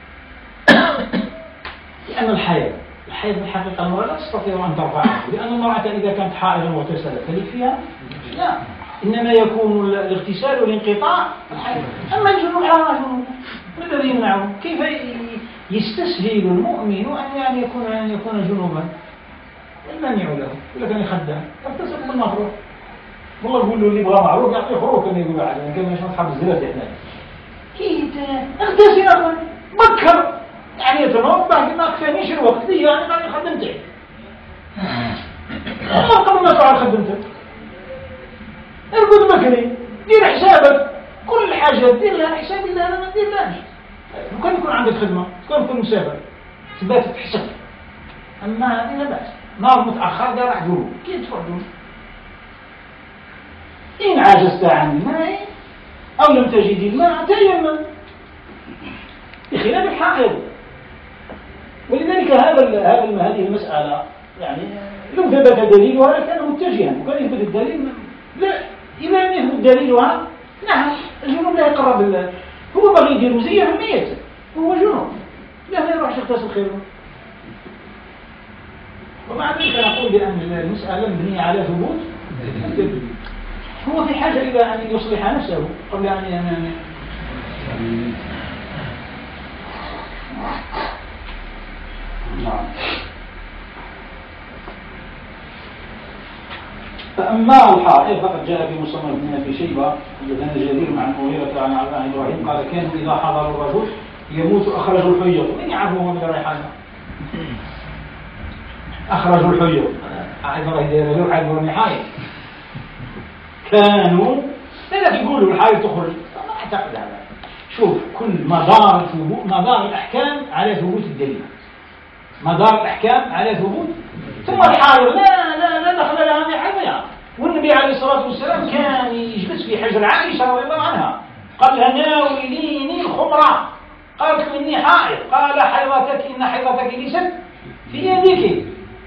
لأن الحيض الحيض بالحقيقة المرأة لا تستطيع أن ترفعه، لأن المرأة إذا كانت حائضا واغتسلت فلك فيها؟ لا، إنما يكون الاغتسال والانقطاع الحيض. أما الجنوب على جنوب ما الذي يمنعه؟ كيف يستسهل المؤمن أن يعني يكون أن يكون جنوبا؟ المانع له ولا كان يخدم اغتسل بالمفروض. والله يقول له اللي يبغى معروف يعطيه خروج كما يقولوا عليه كما مش أصحاب الزلات إحنا. كي اغتسل أخوان بكر يعني يتنوم بعد ما كفانيش الوقت لي يعني قال خدمتك. ما قبل ما تفعل خدمتك. ارقد بكري دير حسابك كل حاجة دير لها حساب إلا أنا ما نديرلاش. ممكن يكون عندك خدمة تكون يكون مسافر تبات تحسب أما هذه لا بأس. نار متأخر قال راح جنوب كيف تروح جنوب؟ إن عجزت عن الماء أو لم تجد الماء تيمم بخلاف الحائض. ولذلك هذا هذا هذه المسألة يعني لو ثبت دليلها كان متجها وكان يثبت الدليل لا إذا لم يثبت دليلها نعم الجنوب لا يقرب الله هو بغي يدير مزية في الميت وهو جنوب لا ما يروحش يغتسل خيره. ومع ذلك نقول بأن المسألة مبنية على ثبوت الدليل. هو في حاجة إلى أن يصلح نفسه قبل أن ينام. نعم. فأما الحائض فقد جاء في مصنف ابن أبي شيبة كان جرير مع المغيرة عن عن إبراهيم قال كانوا إذا حضر الرجل يموت أخرجوا الحيض. من يعرفه من الريحانة؟ أخرجوا الحيض. أعرف رأي له حيض ولا حائض. كانوا لا يقولوا الحائض تخرج. ما أعتقد هذا. شوف كل مدار مدار الأحكام على ثبوت الدليل. مدار الأحكام على ثبوت ثم الحائض لا لا لا دخل لها في حيضها. والنبي عليه الصلاة والسلام كان يجلس في حجر عائشة رضي الله عنها قال لها ناوليني الخمرة قالت إني حائض قال حيضتك إن حيضتك ليست في يدك.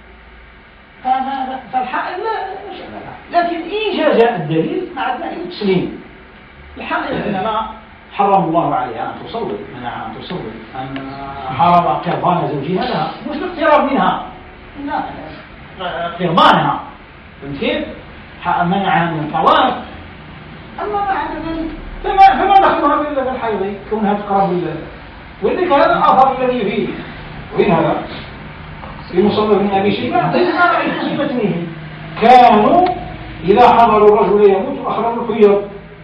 فالحائض لا لكن إن جاء الدليل مع التسليم. الحائض إنما حرم الله عليها أن تصلي منعها أن تصلي أن حرم قربان زوجها لها مش الاقتراب منها لا قربانها كيف منعها من الطواف. أما بعد ذلك فما فما دخلها إلا بالحيض كونها تقرب لله. ولذلك هذا الأثر الذي فيه وين هذا في مصنف ابن أبي شيبة في متنه كانوا إذا حضروا الرجل يموت أخرجوا الحيض.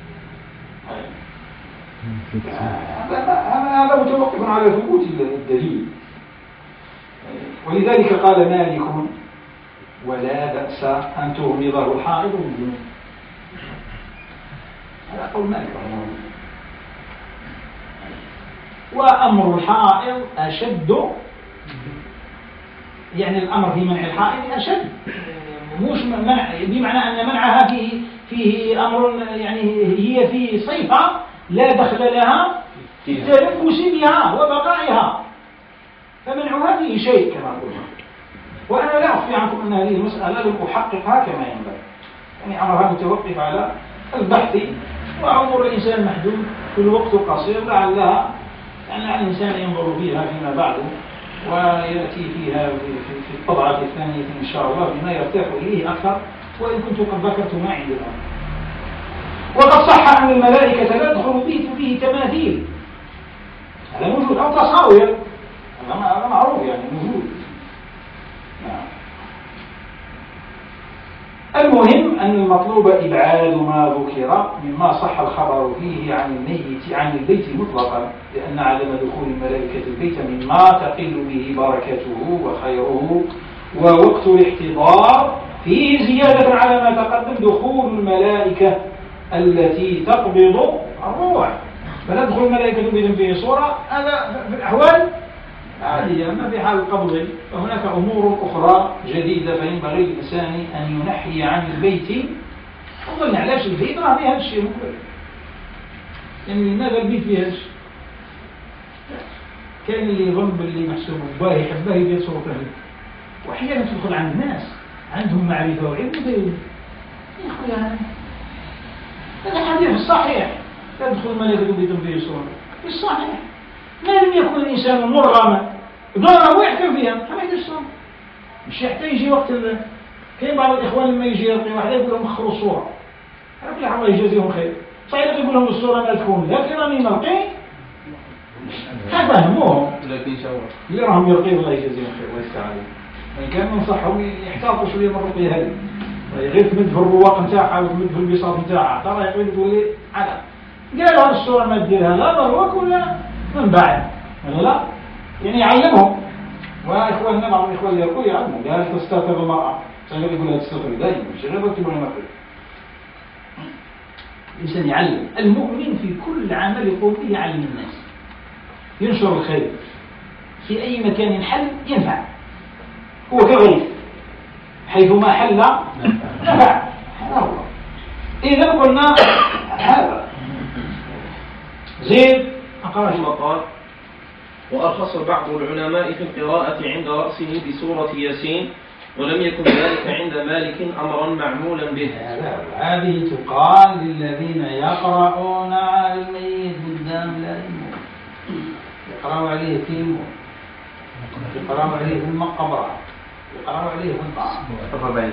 هذا متوقف على ثبوت الدليل. ولذلك قال مالك ولا بأس أن تغمضه الحائض بالجنوب. هذا قول مالك رحمه الله. وأمر الحائض أشد يعني الأمر في منع الحائض أشد مش منع بمعنى أن منعها فيه فيه أمر يعني هي في صيفة لا دخل لها في التلبس بها وبقائها فمنعها فيه شيء كما قلنا. وأنا لا أخفي عنكم أن هذه المسألة لم أحققها كما ينبغي يعني أمرها متوقف على البحث وعمر الإنسان محدود في الوقت القصير لعلها يعني الإنسان ينظر فيها فيما بعد ويأتي فيها في الطبعة الثانية إن شاء الله بما يرتاح إليه أكثر وإن كنت قد ذكرت ما عندي الآن. وقد صح أن الملائكة لا تدخل بيت فيه تماثيل هذا موجود أو تصاوير هذا معروف يعني موجود. المهم أن المطلوب إبعاد ما ذكر مما صح الخبر فيه عن الميت عن البيت مطلقا لأن عدم دخول الملائكة البيت مما تقل به بركته وخيره ووقت الاحتضار فيه زيادة على ما تقدم دخول الملائكة التي تقبض الروح. فلا تدخل الملائكة بيت فيه صورة هذا في الأحوال عادية ما في حال القبض. فهناك أمور أخرى جديدة فينبغي الإنسان أن ينحي عن البيت أظن علاش البيت راه فيها الشيء مقبل يعني لماذا البيت فيها الشيء كان اللي يظن باللي محسوب باه يحبه يدير صورة له وأحيانا تدخل عند الناس عندهم معرفة وعلم ويقول يا أخويا هذا حديث الصحيح لا تدخل الملائكة بيت فيه صورة في الصحيح ما لم يكن الإنسان مرغما ضرر ويحكم فيها ما يحتاج صورة مش حتى يجي وقت ال... كاين بعض الإخوان لما يجي يلقي واحد يقول لهم اخروا الصورة ربي الله يجازيهم خير. صحيح يقول لهم الصورة ما تكون لكن راني نلقي فهموهم لكن شاور اللي راهم يرقيوا الله يجازيهم خير ويستعانوا. يعني كانوا ينصحهم يحتاطوا شويه من الرقيه هذه، غير تمد في الرواق نتاعها وتمد في البساط نتاعها ترى يقول تقول لي على قال هذه الصوره ما ديرها لا ضروك ولا من بعد ولا لا، يعني يعلمهم. واخواننا بعض الاخوان اللي يرقوا يعلموا قال تستتر المراه، كان يقول لها تستتر دائما مش غير تكتبوا لنا مكتوب. الانسان يعلم، المؤمن في كل عمل يقوم به يعلم الناس، ينشر الخير في اي مكان حل ينفع، هو كغيث حيثما حل نفع. إذا قلنا هذا زيد أقرأ ثم قال: وأرخص بعض العلماء في القراءة عند رأسه بسورة ياسين، ولم يكن ذلك عند مالك أمرا معمولا به. هذه تقال للذين يقرؤون على الميت قدام لا يموت، يقرأوا عليه في الموت، يقرأوا عليه في المقبرة، يقرأوا عليه في الطعام.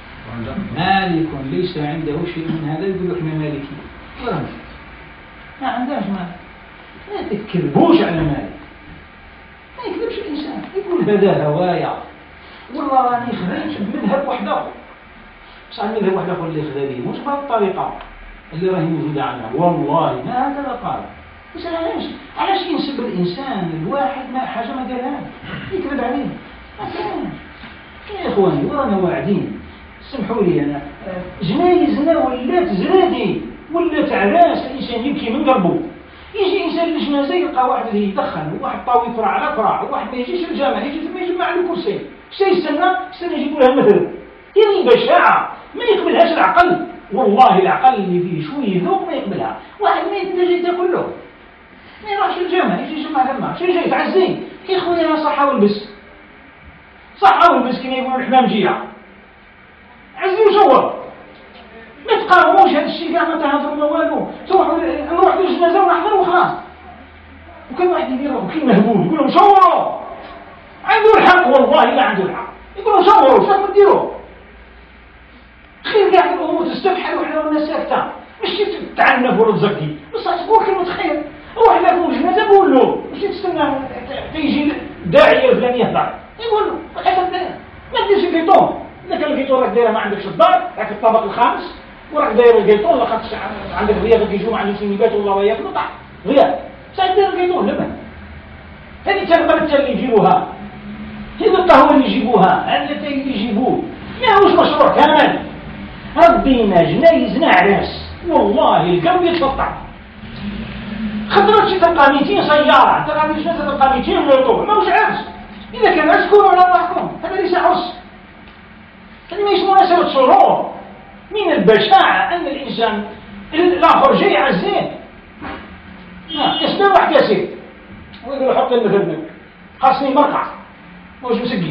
مالك ليس عنده شيء من هذا يقول لك من مالكي ولا مش ما عندهاش مالك. لا تكذبوش على مالك، ما يكذبش الإنسان يقول هذا هوايا والله راني خذيت بمذهب واحد آخر، بصح المذهب واحد آخر اللي خذا به مش بهذه الطريقة اللي راهي موجودة عندنا، والله ما هكذا قال. بس علاش علاش ينسب الإنسان الواحد ما حاجة ما قالهاش يكذب عليه؟ ما كانش يا إخواني ورانا واعدين. سمحوا لي أنا جنايزنا ولات زرادي ولات عراس، الإنسان يبكي من قلبه. يجي إنسان للجنازة يلقى واحد اللي يدخن وواحد طاوي كرة على كرة وواحد ما يجيش الجامع يجي ثم يجمع له كرسي، شتا يستنى؟ يستنى يجيبوا لها مثل يعني بشاعة ما يقبلهاش العقل. والله العقل اللي فيه شوية ذوق ما يقبلها. واحد ما يتجي تاكل له ما يروحش الجامع يجي يجمع ثم شي جاي تعزي يا خويا صحة والبس صحة والبس كما يقولوا الحمام جيع عزي وصور ما تقاوموش هذا الشيء كاع ما تهضروا ما والو. تروحوا نروحوا للجنازه ونحضروا وخلاص. وكان واحد يدير كي مهبول يقول لهم صوروا، عنده الحق والله لا عنده الحق، يقول لهم صوروا شنو ديروا خير كاع الامور تستبحل وحنا والناس ساكته ماشي تعنف ولا تزكي بصح تقول كلمه خير. روح لك الجنازه قول له ماشي تستنى تيجي داعيه فلان يهضر يقول له حسب ما ديرش الكيطون. إذا كان الكيطون راك دايره ما عندكش الدار راك في الطابق الخامس وراك داير الكيطون لاخاطش عندك غياب كيجيو مع المسلمين والله وياك نطع غياب ساعه داير الكيطون لما هذه تنبرت اللي يجيبوها هذا الطهوه اللي يجيبوها هذا اللي يجيبوه ماهوش مشروع كامل. ربينا جنايزنا عراس والله القلب يتقطع. خطرت شي تلقى مئتين سياره تلقى مش تلقى مئتين موضوع ماهوش عرس. اذا كان عرس كونوا على الله هذا ليس عرس، هذه ما يسمونها سبب سرور. من البشاعة أن الإنسان الآخر جاي عزين يسمع واحد ياسين ويقول حط المثل منك خاصني مرقع موش مسقي.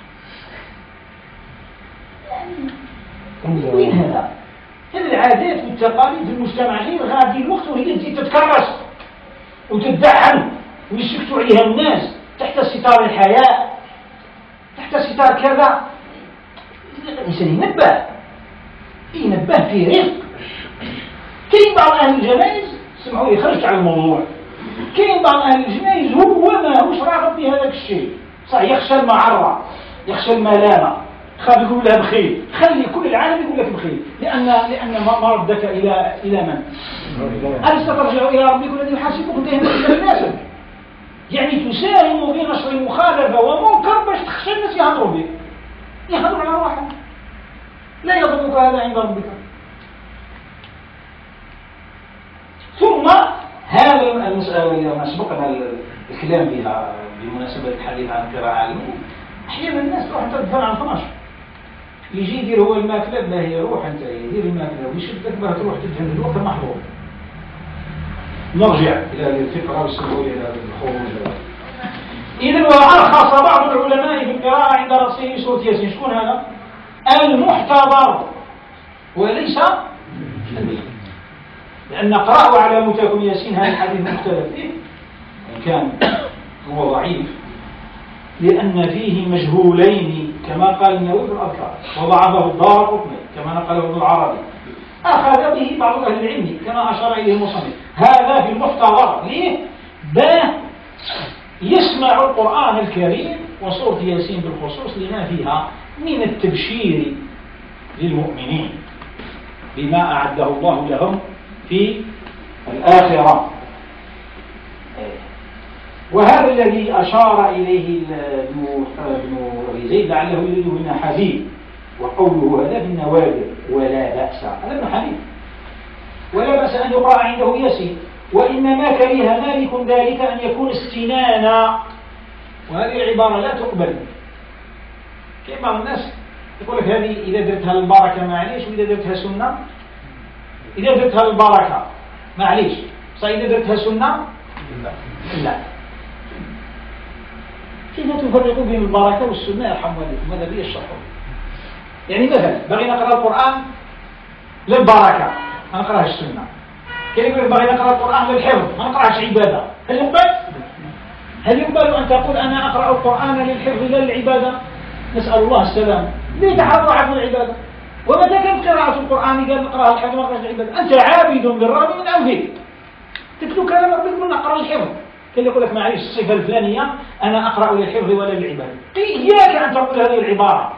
وين هذا؟ هذه العادات والتقاليد في المجتمع غير غادي الوقت وهي تزيد تتكرس وتدعم ويسكتوا عليها الناس تحت ستار الحياء تحت ستار كذا. الإنسان ينبه ينبه في رفق. كاين بعض أهل الجنائز سمعوا لي خرجت على الموضوع، كاين بعض أهل الجنائز هو ما هوش راغب في هذاك الشيء صح يخشى المعرة يخشى الملامة خاف يقول لها بخير. خلي كل العالم يقول لك بخير لأن لأن ما ردك إلى إلى من؟ ألست ترجع إلى ربك الذي يحاسبكم دائما إلى الناس. يعني تساهم في نشر المخالفة ومنكر باش تخشى الناس يهضروا بك يهضروا على روحهم لا يضرك هذا عند ربك. ثم هذه المسألة اللي سبقنا الكلام بها بمناسبة الحديث عن القراءة العلمية. أحيانا الناس تروح تدفن عن فراش يجي يدير هو الماكلة لا هي روح أنت يدير الماكلة ويشدك بها تروح تدفن الوقت المحظور. نرجع إلى الفكرة والسهولة إلى الخروج. إذن وأرخص بعض العلماء في القراءة عند رأسه سورة ياسين. شكون هذا؟ المحتضر وليس المهم، لأن قرأوا على متاكم ياسين هذا الحديث مختلف فيه إن كان هو ضعيف لأن فيه مجهولين كما قال النووي في الأذكار وضعفه الدارقطني كما نقله ابن العربي أخذ به بعض أهل العلم كما أشار إليه المصنف. هذا في المحتضر ليه؟ باه يسمع القرآن الكريم وسورة ياسين بالخصوص لما فيها من التبشير للمؤمنين بما أعده الله لهم في الآخرة. وهذا الذي أشار إليه ابن زيد لعله يريد هنا حبيب، وقوله هذا في النوادر ولا بأس، هذا ابن حبيب، ولا بأس أن يقرأ عنده ياسين، وإنما كره مالك ذلك أن يكون استنانا، وهذه العبارة لا تقبل. كيف بعض الناس يقول لك هذه إذا درتها البركة معليش، وإذا درتها سنة إذا درتها البركة معليش، فإذا درتها سنة لا. كيف تفرقوا بين البركة والسنة يرحم والديكم؟ هذا بي الشرح. يعني مثلا بغي نقرأ القرآن للبركة ما نقرأهش السنة، كيف يقول بغي نقرأ القرآن للحفظ ما نقرأهش عبادة، هل يقبل؟ هل يقبل أن تقول أنا أقرأ القرآن للحفظ لا للعبادة؟ نسأل الله السلام. ليه تحرر عن العبادة؟ ومتى كانت قراءة القرآن قال نقرأها الحفظ ما نقرأهاش العبادة؟ أنت عابد بالرغم من أنفك، تتلو كلام ربك من أقرأ الحفظ. كان يقول لك معليش الصفة الفلانية أنا أقرأ للحفظ ولا للعبادة. إياك أن تقول هذه العبارة،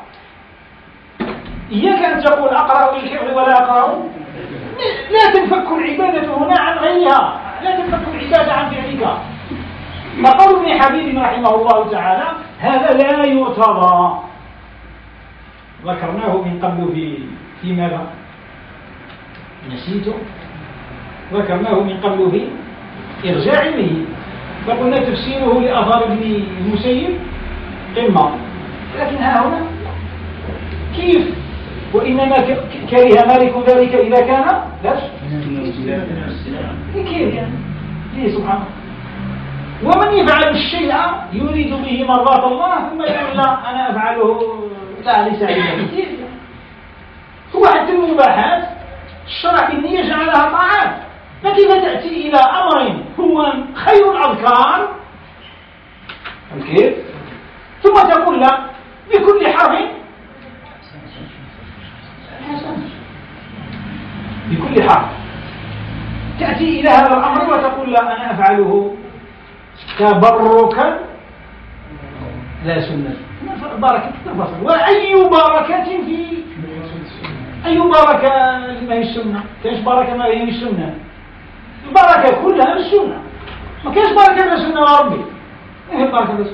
إياك أن تقول أقرأ للحفظ ولا أقرأ. لا تنفك العبادة هنا عن غيرها، لا تنفك العبادة عن فعلك. فقول ابن حبيب رحمه الله تعالى هذا لا يعتبر. ذكرناه من قبل في في ماذا؟ نسيته. ذكرناه من قبل في إرجاع علمه، فقلنا تفسيره لأثار ابن المسيب قمة، لكن ها هنا كيف؟ وإنما كره مالك ذلك إذا كان لاش كيف يعني؟ ليه سبحانه؟ ومن يفعل الشيء يريد به مرضاة الله ثم يقول لا أنا أفعله لا ليس عبادة، كيف؟ هو حتى المباحات الشرع بالنية جعلها طاعات، فكيف تأتي إلى أمر هو خير الأذكار كيف؟ ثم تقول لا بكل حرف بكل حرف تأتي إلى هذا الأمر وتقول لا أنا أفعله تبركا لا سنة. بركة تفصل، وأي بركة في أي بركة ما هي السنة؟ كاش بركة ما هي السنة؟ البركة كلها بالسنة، ما كاش بركة إلا سنة يا ربي. إيه البركة بس؟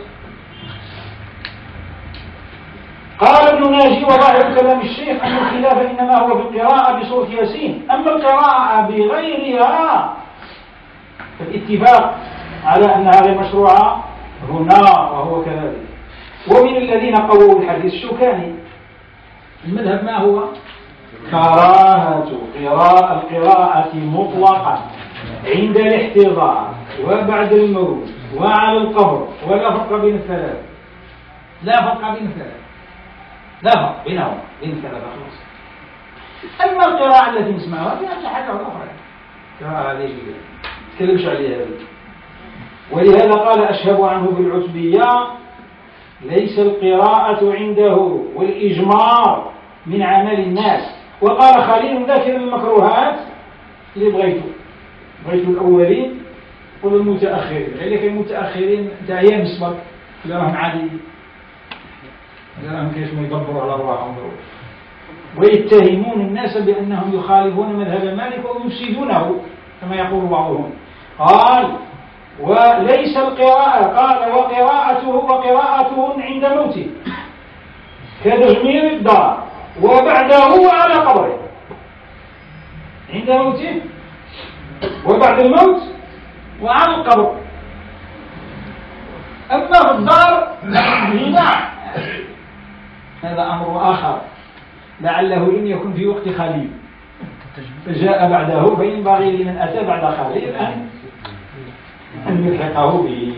قال ابن ناجي وظاهر كلام الشيخ أن الخلاف إنما هو في القراءة بسورة ياسين، أما القراءة بغيرها فالاتفاق على أنها غير مشروعة هنا وهو كذلك. ومن الذين قووا الحديث الشوكاني المذهب ما هو؟ كراهة قراءة القراءة مطلقا عند الاحتضار وبعد الموت وعلى القبر، ولا فرق بين الثلاث، لا فرق بين الثلاث، لا فرق بينهم بين الثلاثة خلاص. أما القراءة التي نسمعها فيها حاجة أخرى، قراءة هذه تكلمش عليها هذه. ولهذا قال أشهب عنه بالعتبية ليس القراءة عنده والإجمار من عمل الناس. وقال خليل ذاكر المكروهات اللي بغيته بغيته الأولين والمتأخرين، لذلك المتأخرين دايما يسبق اللي راهم عادي اللي راهم كيف ما يدبروا على أرواحهم ويتهمون الناس بأنهم يخالفون مذهب مالك ويفسدونه كما يقول بعضهم. قال وليس القراءة، قال وقراءته وقراءته عند موته كتجمير الدار وبعده على قبره، عند موته وبعد الموت وعلى القبر. أما في الدار هنا هذا أمر آخر لعله لم يكن في وقت خليل فجاء بعده، فينبغي لمن أتى بعد خليل أن أن يلحقه به.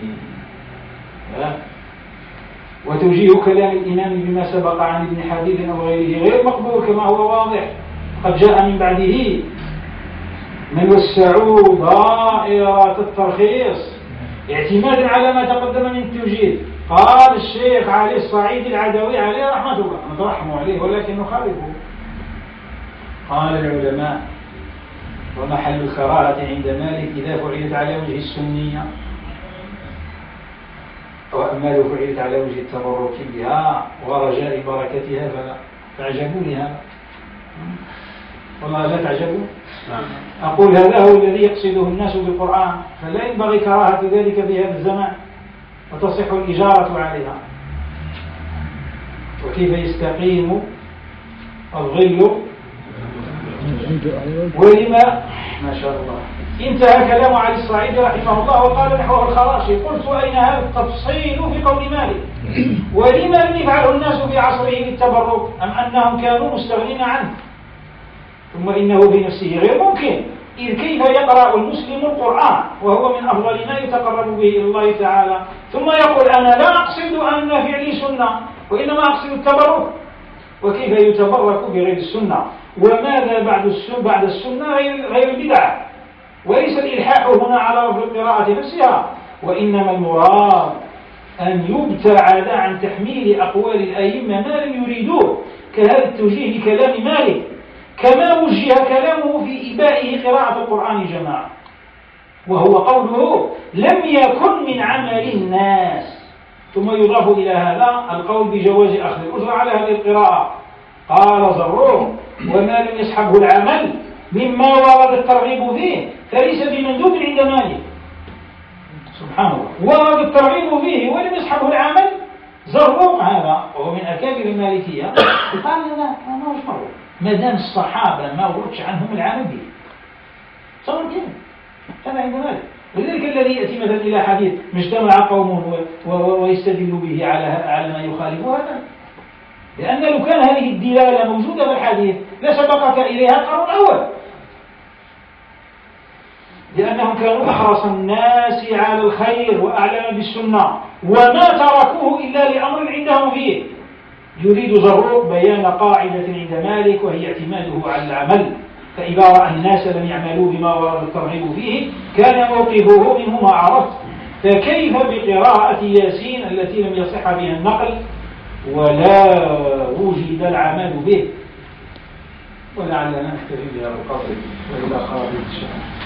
وتوجيه كلام الإمام بما سبق عن ابن حبيب أو غيره غير مقبول كما هو واضح. قد جاء من بعده من وسعوا دائرة الترخيص اعتمادا على ما تقدم من التوجيه. قال الشيخ علي الصعيد العدوي عليه رحمة الله، نترحم عليه ولكن نخالفه، قال العلماء: ومحل الكراهة عند مالك إذا فعلت على وجه السنية، وأما لو فعلت على وجه التبرك بها ورجاء بركتها فلا. تعجبوا لهذا؟ والله لا تعجبوا. أقول هذا هو الذي يقصده الناس بالقرآن، فلا ينبغي كراهة ذلك في هذا الزمان، وتصح الإجارة عليها. وكيف يستقيم الظل ولما ما شاء الله. انتهى كلام علي الصعيدي رحمه الله وقال نحوه الخراشي: قلت أين هذا التفصيل في قول مالك؟ ولما لم يفعله الناس في عصره بالتبرك؟ أم أنهم كانوا مستغنين عنه؟ ثم إنه بنفسه غير ممكن، إذ كيف يقرأ المسلم القرآن وهو من أفضل ما يتقرب به إلى الله تعالى ثم يقول: أنا لا أقصد أن فعلي سنة وإنما أقصد التبرك؟ وكيف يتبرك بغير السنة؟ وماذا بعد السنة؟ بعد السنة غير غير البدعة. وليس الإلحاح هنا على لفظ القراءة نفسها، وإنما المراد أن يبتعد عن تحميل أقوال الأئمة ما لم يريدوه، كهذا التوجيه لكلام مالك، كما وجه كلامه في إبائه قراءة القرآن جماعة، وهو قوله: لم يكن من عمل الناس. ثم يضاف إلى هذا القول بجواز أخذ الأجرة على هذه القراءة. قال زروق: وما لم يسحبه العمل مما ورد الترغيب فيه فليس بمندوب عند مالك. سبحان الله، ورد الترغيب فيه ولم يسحبه العمل. زروق هذا وهو من أكابر المالكية قال: لا ما هوش مرغوب ما دام الصحابة ما وردش عنهم العمل به. صار كده هذا عند مالك. ولذلك الذي يأتي مثلا إلى حديث مجتمع قوم ويستدل به على على ما يخالف هذا، لأن لو كان هذه الدلالة موجودة في الحديث لسبقك إليها القرن الأول، لأنهم كانوا أحرص الناس على الخير وأعلم بالسنة وما تركوه إلا لأمر عندهم فيه. يريد زروق بيان قاعدة عند مالك وهي اعتماده على العمل، فإذا رأى الناس لم يعملوا بما ورد الترغيب فيه كان موقفه منه ما عرفت، فكيف بقراءة ياسين التي لم يصح بها النقل ولا وجد العمل به؟ ولعلنا نكتفي بهذا القدر وإلى قابل الشهر.